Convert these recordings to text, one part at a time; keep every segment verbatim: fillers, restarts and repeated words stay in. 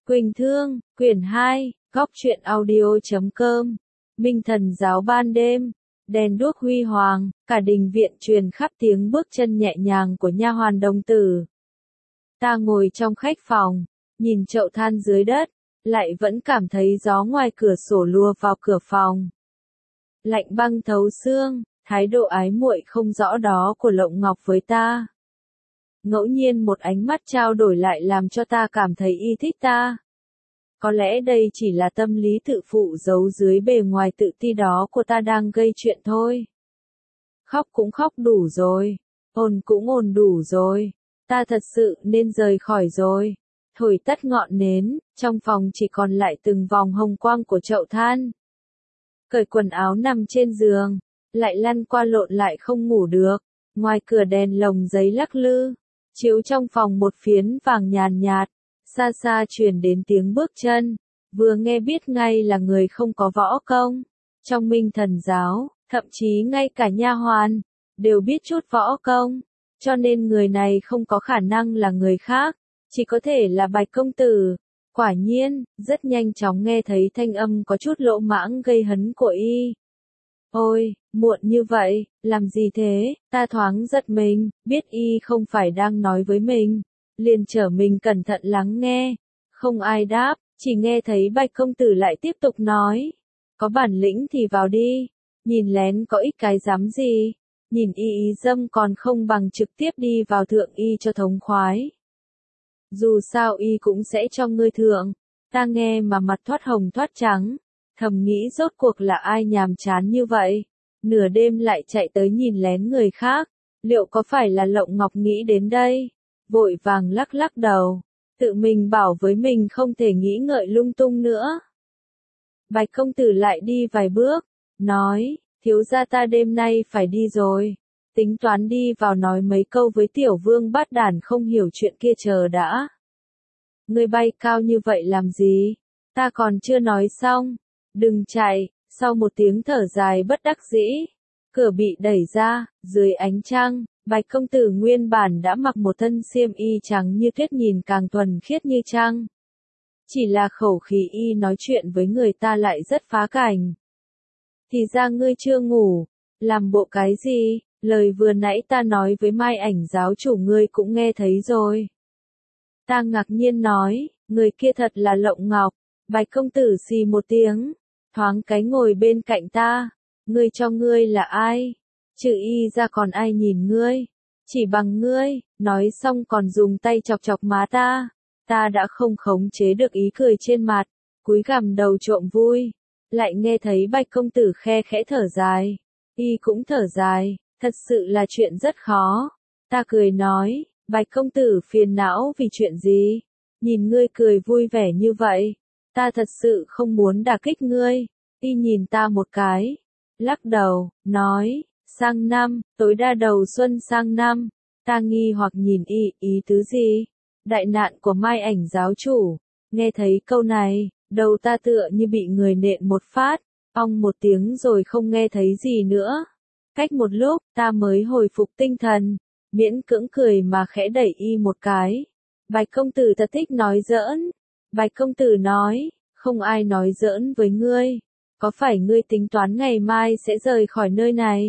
Quỳnh Thương, quyển hai, góc truyện audio.com. Minh thần giáo ban đêm, đèn đuốc huy hoàng, cả đình viện truyền khắp tiếng bước chân nhẹ nhàng của nha hoàn đồng tử. Ta ngồi trong khách phòng, nhìn chậu than dưới đất, lại vẫn cảm thấy gió ngoài cửa sổ lùa vào cửa phòng. Lạnh băng thấu xương, thái độ ái muội không rõ đó của Lộng Ngọc với ta. Ngẫu nhiên một ánh mắt trao đổi lại làm cho ta cảm thấy y thích ta. Có lẽ đây chỉ là tâm lý tự phụ giấu dưới bề ngoài tự ti đó của ta đang gây chuyện thôi. Khóc cũng khóc đủ rồi, ồn cũng ồn đủ rồi, ta thật sự nên rời khỏi rồi. Thổi tắt ngọn nến, trong phòng chỉ còn lại từng vòng hồng quang của chậu than. Cởi quần áo nằm trên giường, lại lăn qua lộn lại không ngủ được, ngoài cửa đèn lồng giấy lắc lư, chiếu trong phòng một phiến vàng nhàn nhạt, xa xa truyền đến tiếng bước chân, vừa nghe biết ngay là người không có võ công. Trong Minh thần giáo, thậm chí ngay cả nha hoàn, đều biết chút võ công, cho nên người này không có khả năng là người khác, chỉ có thể là Bạch công tử. Quả nhiên, rất nhanh chóng nghe thấy thanh âm có chút lỗ mãng gây hấn của y. Ôi, muộn như vậy, làm gì thế? Ta thoáng giật mình, biết y không phải đang nói với mình, liền trở mình cẩn thận lắng nghe. Không ai đáp, chỉ nghe thấy Bạch công tử lại tiếp tục nói. Có bản lĩnh thì vào đi, nhìn lén có ích cái dám gì, nhìn y ý dâm còn không bằng trực tiếp đi vào thượng y cho thống khoái. Dù sao y cũng sẽ cho ngươi thượng. Ta nghe mà mặt thoát hồng thoát trắng, thầm nghĩ rốt cuộc là ai nhàm chán như vậy, nửa đêm lại chạy tới nhìn lén người khác, liệu có phải là Lộng Ngọc nghĩ đến đây? Vội vàng lắc lắc đầu, tự mình bảo với mình không thể nghĩ ngợi lung tung nữa. Bạch công tử lại đi vài bước, nói, thiếu gia ta đêm nay phải đi rồi, tính toán đi vào nói mấy câu với tiểu vương bát đản không hiểu chuyện kia chờ đã. Ngươi bay cao như vậy làm gì? Ta còn chưa nói xong. Đừng chạy, sau một tiếng thở dài bất đắc dĩ, cửa bị đẩy ra, dưới ánh trăng, Bạch công tử nguyên bản đã mặc một thân xiêm y trắng như tuyết nhìn càng thuần khiết như trăng. Chỉ là khẩu khí y nói chuyện với người ta lại rất phá cảnh. Thì ra ngươi chưa ngủ, làm bộ cái gì, lời vừa nãy ta nói với Mai Ảnh giáo chủ ngươi cũng nghe thấy rồi. Ta ngạc nhiên nói, người kia thật là Lộng Ngọc. Bạch công tử xì một tiếng, thoáng cái ngồi bên cạnh ta. Ngươi cho ngươi là ai? Trừ y ra còn ai nhìn ngươi? Chỉ bằng ngươi, nói xong còn dùng tay chọc chọc má ta. Ta đã không khống chế được ý cười trên mặt, cúi gằm đầu trộm vui. Lại nghe thấy Bạch công tử khe khẽ thở dài. Y cũng thở dài, thật sự là chuyện rất khó. Ta cười nói, Bạch công tử phiền não vì chuyện gì? Nhìn ngươi cười vui vẻ như vậy, ta thật sự không muốn đả kích ngươi. Y nhìn ta một cái, lắc đầu, nói, sang năm, tối đa đầu xuân sang năm. Ta nghi hoặc nhìn y, ý tứ gì? Đại nạn của Mai Ảnh giáo chủ. Nghe thấy câu này, đầu ta tựa như bị người nện một phát, ong một tiếng rồi không nghe thấy gì nữa. Cách một lúc, ta mới hồi phục tinh thần, miễn cưỡng cười mà khẽ đẩy y một cái. Bạch công tử thật thích nói giỡn. Bạch công tử nói, không ai nói giỡn với ngươi. Có phải ngươi tính toán ngày mai sẽ rời khỏi nơi này?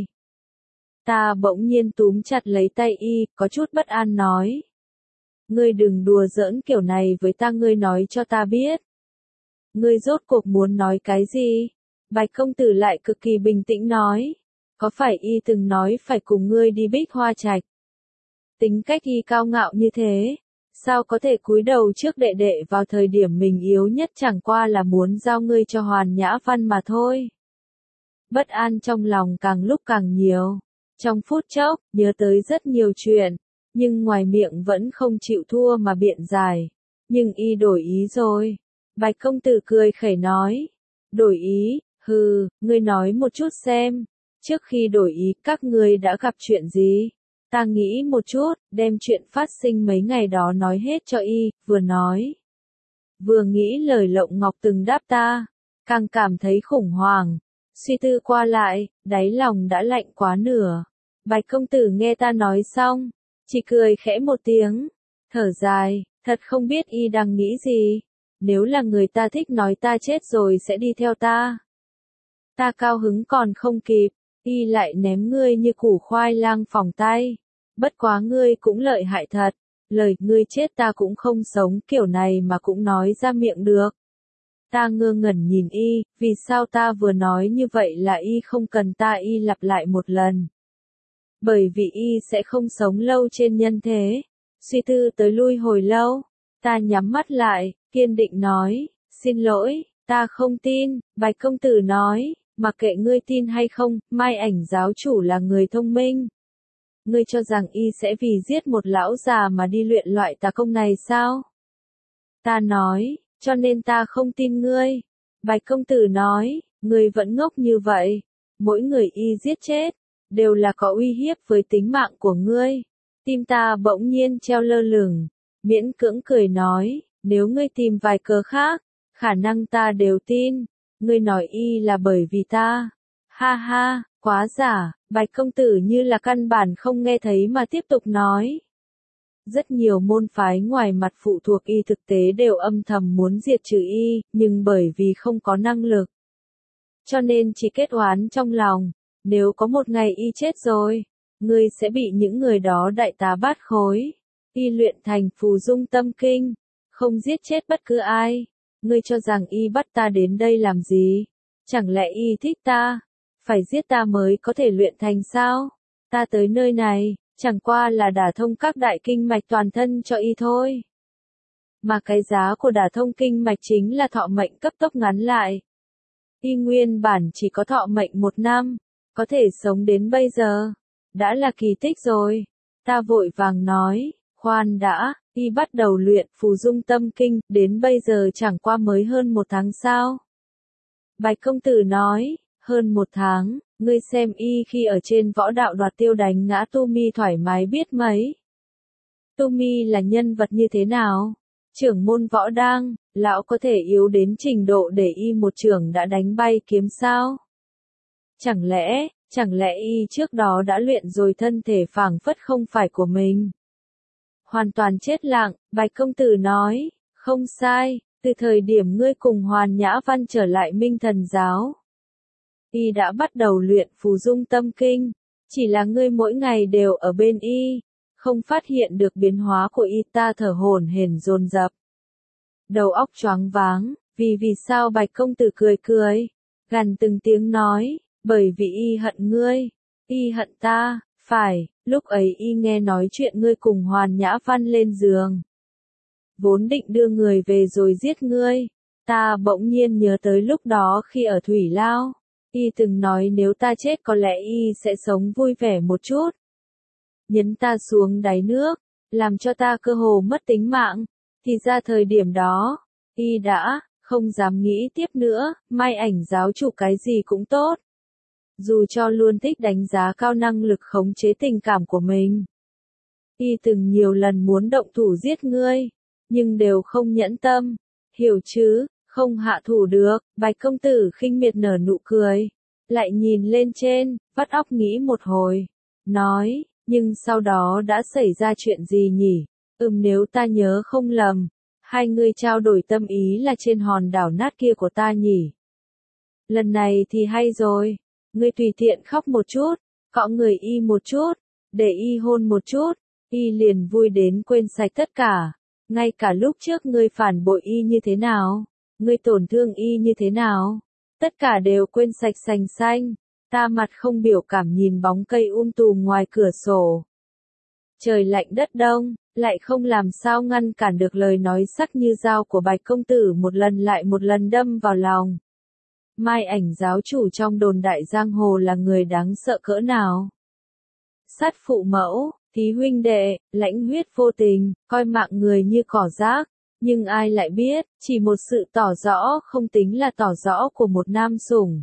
Ta bỗng nhiên túm chặt lấy tay y, có chút bất an nói. Ngươi đừng đùa giỡn kiểu này với ta, ngươi nói cho ta biết. Ngươi rốt cuộc muốn nói cái gì? Bạch công tử lại cực kỳ bình tĩnh nói. Có phải y từng nói phải cùng ngươi đi Bích Hoa Trạch? Tính cách y cao ngạo như thế, sao có thể cúi đầu trước đệ đệ vào thời điểm mình yếu nhất, chẳng qua là muốn giao ngươi cho Hoàn Nhã Văn mà thôi. Bất an trong lòng càng lúc càng nhiều. Trong phút chốc, nhớ tới rất nhiều chuyện, nhưng ngoài miệng vẫn không chịu thua mà biện giải. Nhưng y đổi ý rồi. Bạch công tử cười khẩy nói. Đổi ý, hừ, ngươi nói một chút xem. Trước khi đổi ý các ngươi đã gặp chuyện gì? Ta nghĩ một chút, đem chuyện phát sinh mấy ngày đó nói hết cho y, vừa nói. Vừa nghĩ lời Lộng Ngọc từng đáp ta, càng cảm thấy khủng hoảng. Suy tư qua lại, đáy lòng đã lạnh quá nửa. Bạch công tử nghe ta nói xong, chỉ cười khẽ một tiếng, thở dài, thật không biết y đang nghĩ gì. nếu là người ta thích nói ta chết rồi sẽ đi theo ta. Ta cao hứng còn không kịp, y lại ném ngươi như củ khoai lang phỏng tay. Bất quá ngươi cũng lợi hại thật, lời ngươi chết ta cũng không sống kiểu này mà cũng nói ra miệng được. Ta ngơ ngẩn nhìn y, vì sao ta vừa nói như vậy là y không cần ta y lặp lại một lần. Bởi vì y sẽ không sống lâu trên nhân thế. Suy tư tới lui hồi lâu, ta nhắm mắt lại, kiên định nói, xin lỗi, ta không tin. Bạch công tử nói, mặc kệ ngươi tin hay không, Mai Ảnh giáo chủ là người thông minh. Ngươi cho rằng y sẽ vì giết một lão già mà đi luyện loại tà công này sao? Ta nói, cho nên ta không tin ngươi. Bạch công tử nói, ngươi vẫn ngốc như vậy. Mỗi người y giết chết, đều là có uy hiếp với tính mạng của ngươi. Tim ta bỗng nhiên treo lơ lửng, miễn cưỡng cười nói, nếu ngươi tìm vài cớ khác, khả năng ta đều tin. Ngươi nói y là bởi vì ta. Ha ha, quá giả. Bạch công tử như là căn bản không nghe thấy mà tiếp tục nói. Rất nhiều môn phái ngoài mặt phụ thuộc y thực tế đều âm thầm muốn diệt trừ y, nhưng bởi vì không có năng lực. Cho nên chỉ kết oán trong lòng, nếu có một ngày y chết rồi, ngươi sẽ bị những người đó đại tá bát khối. Y luyện thành phù dung tâm kinh, không giết chết bất cứ ai. Ngươi cho rằng y bắt ta đến đây làm gì? Chẳng lẽ y thích ta? Phải giết ta mới có thể luyện thành sao? Ta tới nơi này, chẳng qua là đả thông các đại kinh mạch toàn thân cho y thôi. Mà cái giá của đả thông kinh mạch chính là thọ mệnh cấp tốc ngắn lại. Y nguyên bản chỉ có thọ mệnh một năm, có thể sống đến bây giờ, đã là kỳ tích rồi. Ta vội vàng nói, khoan đã, y bắt đầu luyện phù dung tâm kinh, đến bây giờ chẳng qua mới hơn một tháng sao. Bạch công tử nói, hơn một tháng, ngươi xem y khi ở trên võ đạo đoạt tiêu đánh ngã Tu Mi thoải mái biết mấy. Tu Mi là nhân vật như thế nào? Trưởng môn võ đang, lão có thể yếu đến trình độ để y một trưởng đã đánh bay kiếm sao? Chẳng lẽ, chẳng lẽ y trước đó đã luyện rồi thân thể phảng phất không phải của mình? Hoàn toàn chết lặng, Bạch công tử nói, không sai, từ thời điểm ngươi cùng Hoàn Nhã Văn trở lại Minh Thần giáo. Y đã bắt đầu luyện phù dung tâm kinh, chỉ là ngươi mỗi ngày đều ở bên y, không phát hiện được biến hóa của y. Ta thở hổn hển dồn dập, đầu óc choáng váng, vì vì sao? Bạch công tử cười cười, gằn từng tiếng nói, bởi vì y hận ngươi, y hận ta, phải, lúc ấy y nghe nói chuyện ngươi cùng Hoàn Nhã Văn lên giường. Vốn định đưa người về rồi giết ngươi, ta bỗng nhiên nhớ tới lúc đó khi ở Thủy Lao. Y từng nói nếu ta chết có lẽ y sẽ sống vui vẻ một chút. Nhấn ta xuống đáy nước, làm cho ta cơ hồ mất tính mạng. Thì ra thời điểm đó, y đã, không dám nghĩ tiếp nữa, Mai Ảnh giáo chủ cái gì cũng tốt. Dù cho luôn thích đánh giá cao năng lực khống chế tình cảm của mình. Y từng nhiều lần muốn động thủ giết ngươi, nhưng đều không nhẫn tâm, hiểu chứ? Không hạ thủ được. Bạch công tử khinh miệt nở nụ cười, lại nhìn lên trên, vắt óc nghĩ một hồi, nói, nhưng sau đó đã xảy ra chuyện gì nhỉ? Ừm nếu ta nhớ không lầm, hai người trao đổi tâm ý là trên hòn đảo nát kia của ta nhỉ? Lần này thì hay rồi, ngươi tùy tiện khóc một chút, cọ người y một chút, để y hôn một chút, y liền vui đến quên sạch tất cả, ngay cả lúc trước ngươi phản bội y như thế nào? Ngươi tổn thương y như thế nào? Tất cả đều quên sạch sành xanh. Ta mặt không biểu cảm nhìn bóng cây um tùm ngoài cửa sổ. Trời lạnh đất đông, lại không làm sao ngăn cản được lời nói sắc như dao của Bạch công tử một lần lại một lần đâm vào lòng. Mai Ảnh giáo chủ trong đồn đại giang hồ là người đáng sợ cỡ nào? Sát phụ mẫu, thí huynh đệ, lãnh huyết vô tình, coi mạng người như cỏ rác. Nhưng ai lại biết, chỉ một sự tỏ rõ không tính là tỏ rõ của một nam sủng,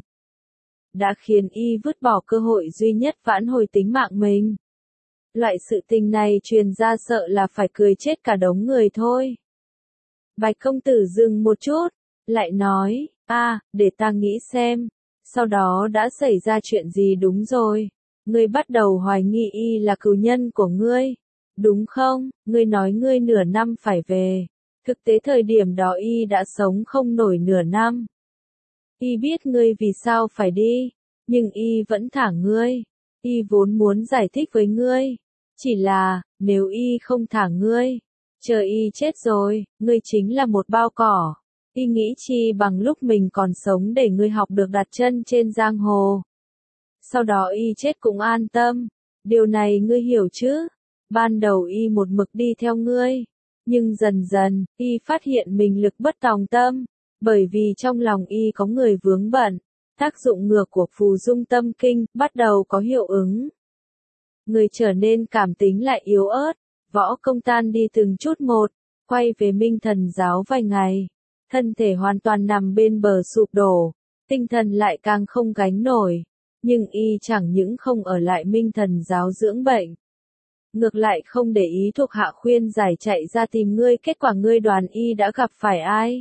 đã khiến y vứt bỏ cơ hội duy nhất vãn hồi tính mạng mình. Loại sự tình này truyền ra sợ là phải cười chết cả đống người thôi. Bạch công tử dừng một chút, lại nói, a, để ta nghĩ xem, sau đó đã xảy ra chuyện gì? Đúng rồi, ngươi bắt đầu hoài nghi y là cừu nhân của ngươi, đúng không? Ngươi nói ngươi nửa năm phải về. Thực tế thời điểm đó y đã sống không nổi nửa năm. Y biết ngươi vì sao phải đi, nhưng y vẫn thả ngươi. Y vốn muốn giải thích với ngươi. Chỉ là, nếu y không thả ngươi, chờ y chết rồi, ngươi chính là một bao cỏ. Y nghĩ chi bằng lúc mình còn sống để ngươi học được đặt chân trên giang hồ. Sau đó y chết cũng an tâm. Điều này ngươi hiểu chứ? Ban đầu y một mực đi theo ngươi. Nhưng dần dần, y phát hiện mình lực bất tòng tâm. Bởi vì trong lòng y có người vướng bận. Tác dụng ngược của phù dung tâm kinh bắt đầu có hiệu ứng. Người trở nên cảm tính lại yếu ớt. Võ công tan đi từng chút một. Quay về Minh Thần giáo vài ngày. Thân thể hoàn toàn nằm bên bờ sụp đổ. Tinh thần lại càng không gánh nổi. Nhưng y chẳng những không ở lại Minh Thần giáo dưỡng bệnh. Ngược lại không để ý thuộc hạ khuyên giải chạy ra tìm ngươi, kết quả ngươi đoán y đã gặp phải ai?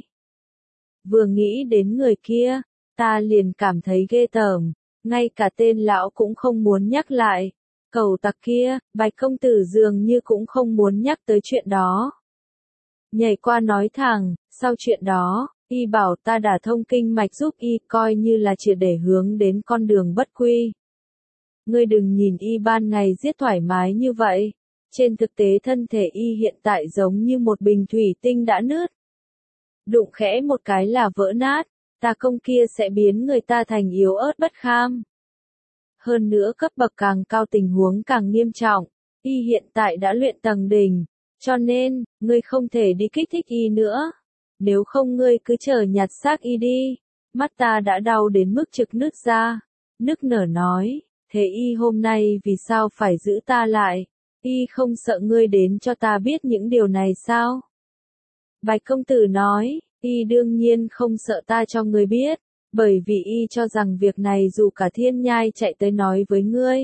Vừa nghĩ đến người kia, ta liền cảm thấy ghê tởm, ngay cả tên lão cũng không muốn nhắc lại. Cẩu tặc kia, Bạch công tử dường như cũng không muốn nhắc tới chuyện đó. Nhảy qua nói thẳng, sau chuyện đó, y bảo ta đả thông kinh mạch giúp y, coi như là triệt để hướng đến con đường bất quy. Ngươi đừng nhìn y ban ngày giết thoải mái như vậy, trên thực tế thân thể y hiện tại giống như một bình thủy tinh đã nứt. Đụng khẽ một cái là vỡ nát, tà công kia sẽ biến người ta thành yếu ớt bất kham. Hơn nữa cấp bậc càng cao tình huống càng nghiêm trọng, y hiện tại đã luyện tầng đỉnh, cho nên, ngươi không thể đi kích thích y nữa. Nếu không ngươi cứ chờ nhặt xác y đi. Mắt ta đã đau đến mức trực nứt ra. Nức nở nói, thế y hôm nay vì sao phải giữ ta lại? Y không sợ ngươi đến cho ta biết những điều này sao? Bạch công tử nói, y đương nhiên không sợ ta cho ngươi biết, bởi vì y cho rằng việc này dù cả thiên nhai chạy tới nói với ngươi,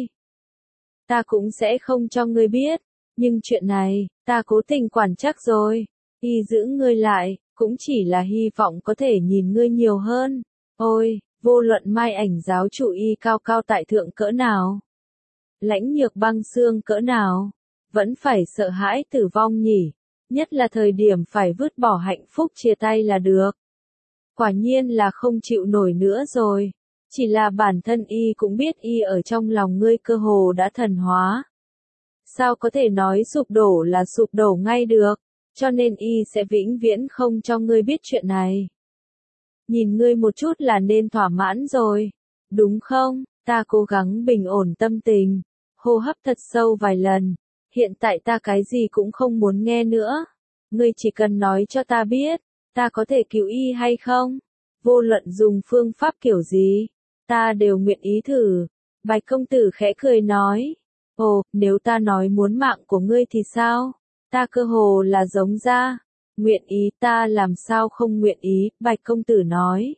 ta cũng sẽ không cho ngươi biết. Nhưng chuyện này, ta cố tình quản chắc rồi. Y giữ ngươi lại, cũng chỉ là hy vọng có thể nhìn ngươi nhiều hơn. Ôi, vô luận Mai Ảnh giáo chủ y cao cao tại thượng cỡ nào, lãnh nhược băng xương cỡ nào, vẫn phải sợ hãi tử vong nhỉ. Nhất là thời điểm phải vứt bỏ hạnh phúc chia tay là được. Quả nhiên là không chịu nổi nữa rồi. Chỉ là bản thân y cũng biết y ở trong lòng ngươi cơ hồ đã thần hóa. Sao có thể nói sụp đổ là sụp đổ ngay được, cho nên y sẽ vĩnh viễn không cho ngươi biết chuyện này. Nhìn ngươi một chút là nên thỏa mãn rồi, đúng không? Ta cố gắng bình ổn tâm tình, hô hấp thật sâu vài lần, hiện tại ta cái gì cũng không muốn nghe nữa. Ngươi chỉ cần nói cho ta biết, ta có thể cứu y hay không? Vô luận dùng phương pháp kiểu gì, ta đều nguyện ý thử. Bạch công tử khẽ cười nói. Ồ, nếu ta nói muốn mạng của ngươi thì sao? Ta cơ hồ là giống ra. Nguyện ý, ta làm sao không nguyện ý, Bạch công tử nói.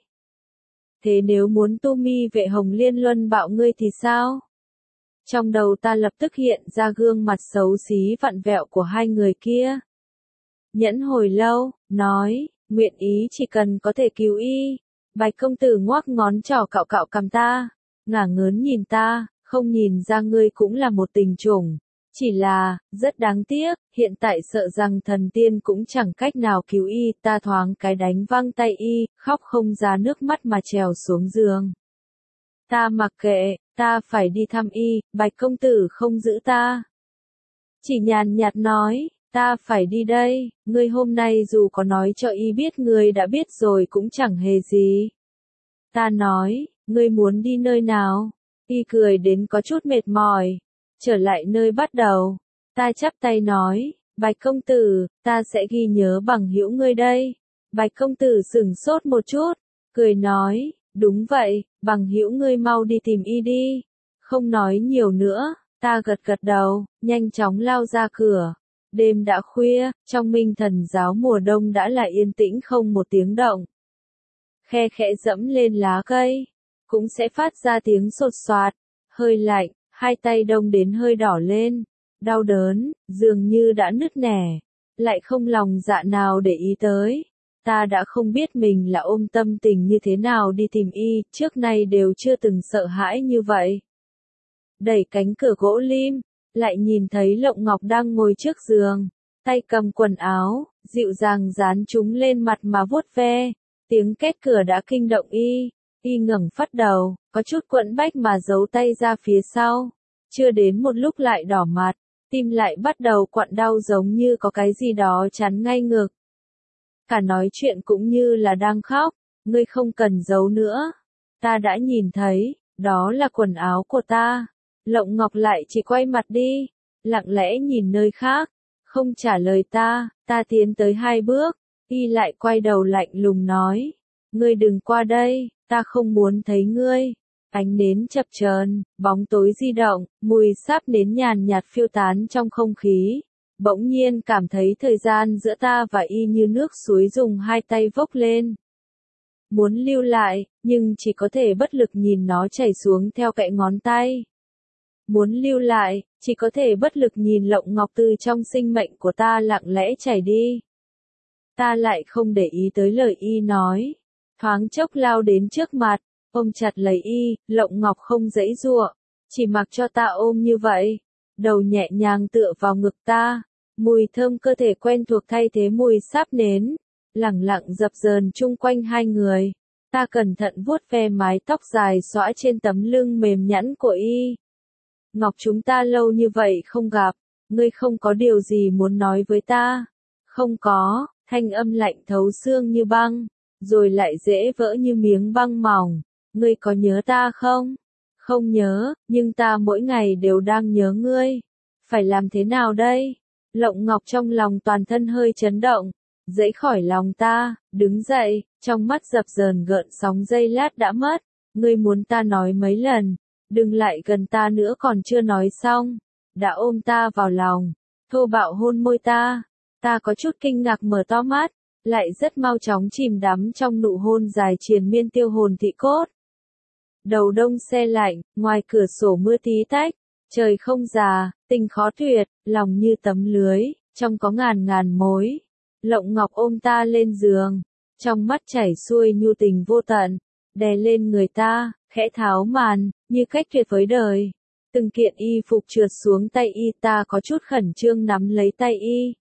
Thế nếu muốn tu mi vệ hồng liên luân bạo ngươi thì sao? Trong đầu ta lập tức hiện ra gương mặt xấu xí vặn vẹo của hai người kia. Nhẫn hồi lâu, nói, nguyện ý chỉ cần có thể cứu y. Bạch công tử ngoác ngón trỏ cạo cạo cằm ta, ngả ngớn nhìn ta. Không nhìn ra ngươi cũng là một tình chủng, chỉ là, rất đáng tiếc, hiện tại sợ rằng thần tiên cũng chẳng cách nào cứu y, ta thoáng cái đánh văng tay y, khóc không ra nước mắt mà trèo xuống giường. Ta mặc kệ, ta phải đi thăm y, Bạch công tử không giữ ta. Chỉ nhàn nhạt nói, ta phải đi đây, ngươi hôm nay dù có nói cho y biết ngươi đã biết rồi cũng chẳng hề gì. Ta nói, ngươi muốn đi nơi nào? Y cười đến có chút mệt mỏi, trở lại nơi bắt đầu. Ta chắp tay nói, Bạch công tử, ta sẽ ghi nhớ bằng hữu ngươi đây. Bạch công tử sửng sốt một chút, cười nói, đúng vậy, bằng hữu ngươi mau đi tìm y đi. Không nói nhiều nữa, ta gật gật đầu, nhanh chóng lao ra cửa. Đêm đã khuya, trong Minh Thần giáo mùa đông đã là yên tĩnh không một tiếng động. Khe khẽ dẫm lên lá cây, cũng sẽ phát ra tiếng sột soạt, hơi lạnh, hai tay đông đến hơi đỏ lên, đau đớn, dường như đã nứt nẻ, lại không lòng dạ nào để ý tới. Ta đã không biết mình là ôm tâm tình như thế nào đi tìm y, trước nay đều chưa từng sợ hãi như vậy. Đẩy cánh cửa gỗ lim, lại nhìn thấy Lộng Ngọc đang ngồi trước giường, tay cầm quần áo, dịu dàng dán chúng lên mặt mà vuốt ve. Tiếng két cửa đã kinh động y, y ngẩng phát đầu, có chút quẫn bách mà giấu tay ra phía sau. Chưa đến một lúc lại đỏ mặt, tim lại bắt đầu quặn đau giống như có cái gì đó chắn ngay ngực. Cả nói chuyện cũng như là đang khóc, ngươi không cần giấu nữa. Ta đã nhìn thấy, đó là quần áo của ta. Lộng Ngọc lại chỉ quay mặt đi, lặng lẽ nhìn nơi khác, không trả lời ta. Ta tiến tới hai bước, y lại quay đầu lạnh lùng nói, ngươi đừng qua đây, ta không muốn thấy ngươi. Ánh nến chập chờn, bóng tối di động, mùi sáp nến nhàn nhạt phiêu tán trong không khí. Bỗng nhiên cảm thấy thời gian giữa ta và y như nước suối dùng hai tay vốc lên. Muốn lưu lại, nhưng chỉ có thể bất lực nhìn nó chảy xuống theo kẽ ngón tay. Muốn lưu lại, chỉ có thể bất lực nhìn Lộng Ngọc từ trong sinh mệnh của ta lặng lẽ chảy đi. Ta lại không để ý tới lời y nói. Thoáng chốc lao đến trước mặt, ôm chặt lấy y, Lộng Ngọc không giãy giụa, chỉ mặc cho ta ôm như vậy. Đầu nhẹ nhàng tựa vào ngực ta, mùi thơm cơ thể quen thuộc thay thế mùi sáp nến, lẳng lặng dập dờn chung quanh hai người. Ta cẩn thận vuốt ve mái tóc dài xõa trên tấm lưng mềm nhẵn của y. Ngọc, chúng ta lâu như vậy không gặp, ngươi không có điều gì muốn nói với ta? Không có, thanh âm lạnh thấu xương như băng, rồi lại dễ vỡ như miếng băng mỏng. Ngươi có nhớ ta không? Không nhớ, nhưng ta mỗi ngày đều đang nhớ ngươi. Phải làm thế nào đây? Lộng Ngọc trong lòng toàn thân hơi chấn động, dãy khỏi lòng ta, đứng dậy, trong mắt dập dờn gợn sóng giây lát đã mất. Ngươi muốn ta nói mấy lần, đừng lại gần ta nữa, còn chưa nói xong, đã ôm ta vào lòng, thô bạo hôn môi ta. Ta có chút kinh ngạc mở to mắt, lại rất mau chóng chìm đắm trong nụ hôn dài triền miên tiêu hồn thị cốt. Đầu đông se lạnh, ngoài cửa sổ mưa tí tách, trời không già, tình khó tuyệt, lòng như tấm lưới, trong có ngàn ngàn mối. Lộng Ngọc ôm ta lên giường, trong mắt chảy xuôi nhu tình vô tận, đè lên người ta, khẽ tháo màn, như cách tuyệt với đời. Từng kiện y phục trượt xuống tay y, ta có chút khẩn trương nắm lấy tay y.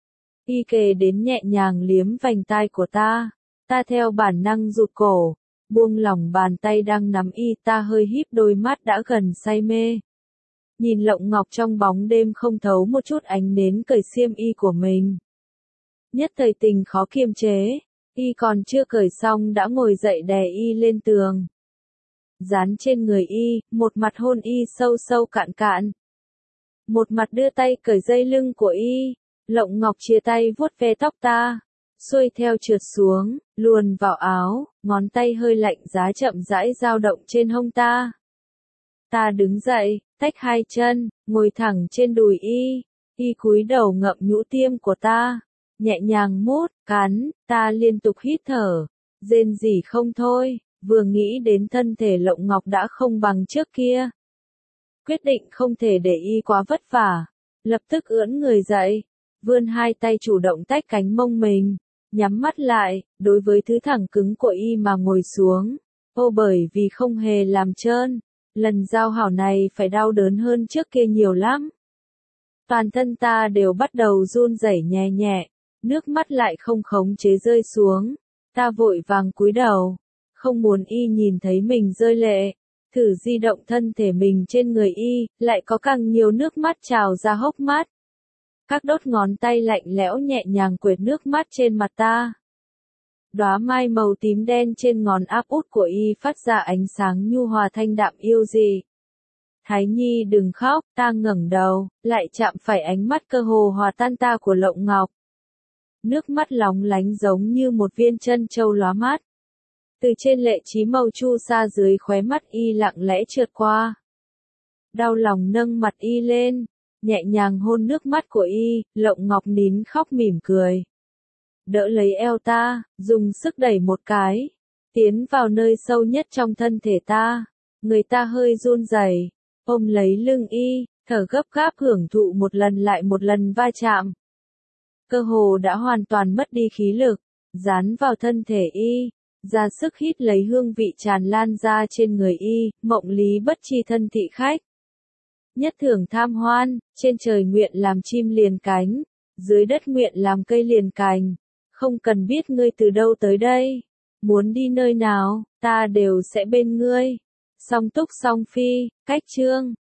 Y kề đến nhẹ nhàng liếm vành tai của ta, ta theo bản năng rụt cổ, buông lỏng bàn tay đang nắm y, ta hơi híp đôi mắt đã gần say mê. Nhìn Lộng Ngọc trong bóng đêm không thấu một chút ánh nến cởi xiêm y của mình. Nhất thời tình khó kiềm chế, y còn chưa cởi xong đã ngồi dậy đè y lên tường. Dán trên người y, một mặt hôn y sâu sâu cạn cạn. Một mặt đưa tay cởi dây lưng của y. Lộng Ngọc chia tay vuốt ve tóc ta, xuôi theo trượt xuống, luồn vào áo, ngón tay hơi lạnh giá chậm rãi dao động trên hông ta. Ta đứng dậy, tách hai chân, ngồi thẳng trên đùi y, y cúi đầu ngậm nhũ tiêm của ta, nhẹ nhàng mút, cắn, ta liên tục hít thở, rên rỉ không thôi, vừa nghĩ đến thân thể Lộng Ngọc đã không bằng trước kia. Quyết định không thể để y quá vất vả, lập tức ưỡn người dậy, vươn hai tay chủ động tách cánh mông mình, nhắm mắt lại, đối với thứ thẳng cứng của y mà ngồi xuống. Ô, bởi vì không hề làm trơn, lần giao hảo này phải đau đớn hơn trước kia nhiều lắm. Toàn thân ta đều bắt đầu run rẩy nhẹ nhẹ, nước mắt lại không khống chế rơi xuống. Ta vội vàng cúi đầu, không muốn y nhìn thấy mình rơi lệ. Thử di động thân thể mình trên người y, lại có càng nhiều nước mắt trào ra hốc mắt. Các đốt ngón tay lạnh lẽo nhẹ nhàng quệt nước mắt trên mặt ta. Đóa mai màu tím đen trên ngón áp út của y phát ra ánh sáng nhu hòa thanh đạm yêu dị. Thái Nhi đừng khóc, ta ngẩng đầu, lại chạm phải ánh mắt cơ hồ hòa tan ta của Lộng Ngọc. Nước mắt lóng lánh giống như một viên trân châu lóa mắt. Từ trên lệ trí màu chu sa dưới khóe mắt y lặng lẽ trượt qua. Đau lòng nâng mặt y lên, nhẹ nhàng hôn nước mắt của y. Lộng Ngọc nín khóc mỉm cười. Đỡ lấy eo ta, dùng sức đẩy một cái, tiến vào nơi sâu nhất trong thân thể ta. Người ta hơi run rẩy, ôm lấy lưng y, thở gấp gáp hưởng thụ một lần lại một lần va chạm. Cơ hồ đã hoàn toàn mất đi khí lực, dán vào thân thể y, ra sức hít lấy hương vị tràn lan ra trên người y, mộng lý bất tri thân thị khách. Nhất thường tham hoan, trên trời nguyện làm chim liền cánh, dưới đất nguyện làm cây liền cành, không cần biết ngươi từ đâu tới đây, muốn đi nơi nào, ta đều sẽ bên ngươi. Song Túc Song Phi, cách chương